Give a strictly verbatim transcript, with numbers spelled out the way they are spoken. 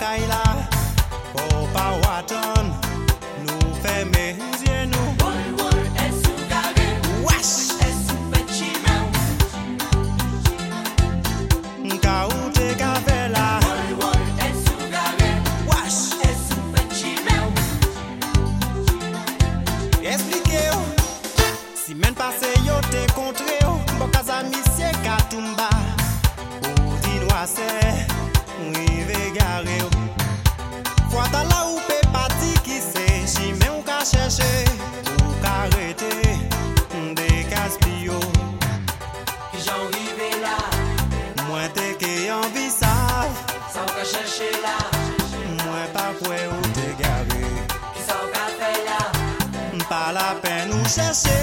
bagaille là. Oh, pas Watton, nous fermer yeux nous. Wol wol est sous carré. Wesh, Est sous petit main. N'kaou te café là. Wol wol est sous carré. Wesh, Est sous petit main. expliquez-vous. Si men passé yo te contré yo, Bokaza misye Katumba. Ou di noise, rive gare yo. Fwata la ou pe pati ki se, jime ou ka chercher, ou ka rete, de Caspio. Qui j'en rive là. Mwen te ke envie sav, Ça on va chercher là. mwen pa kwe ou te gare. Qui ça on va faire là. Pas la peine ou chercher.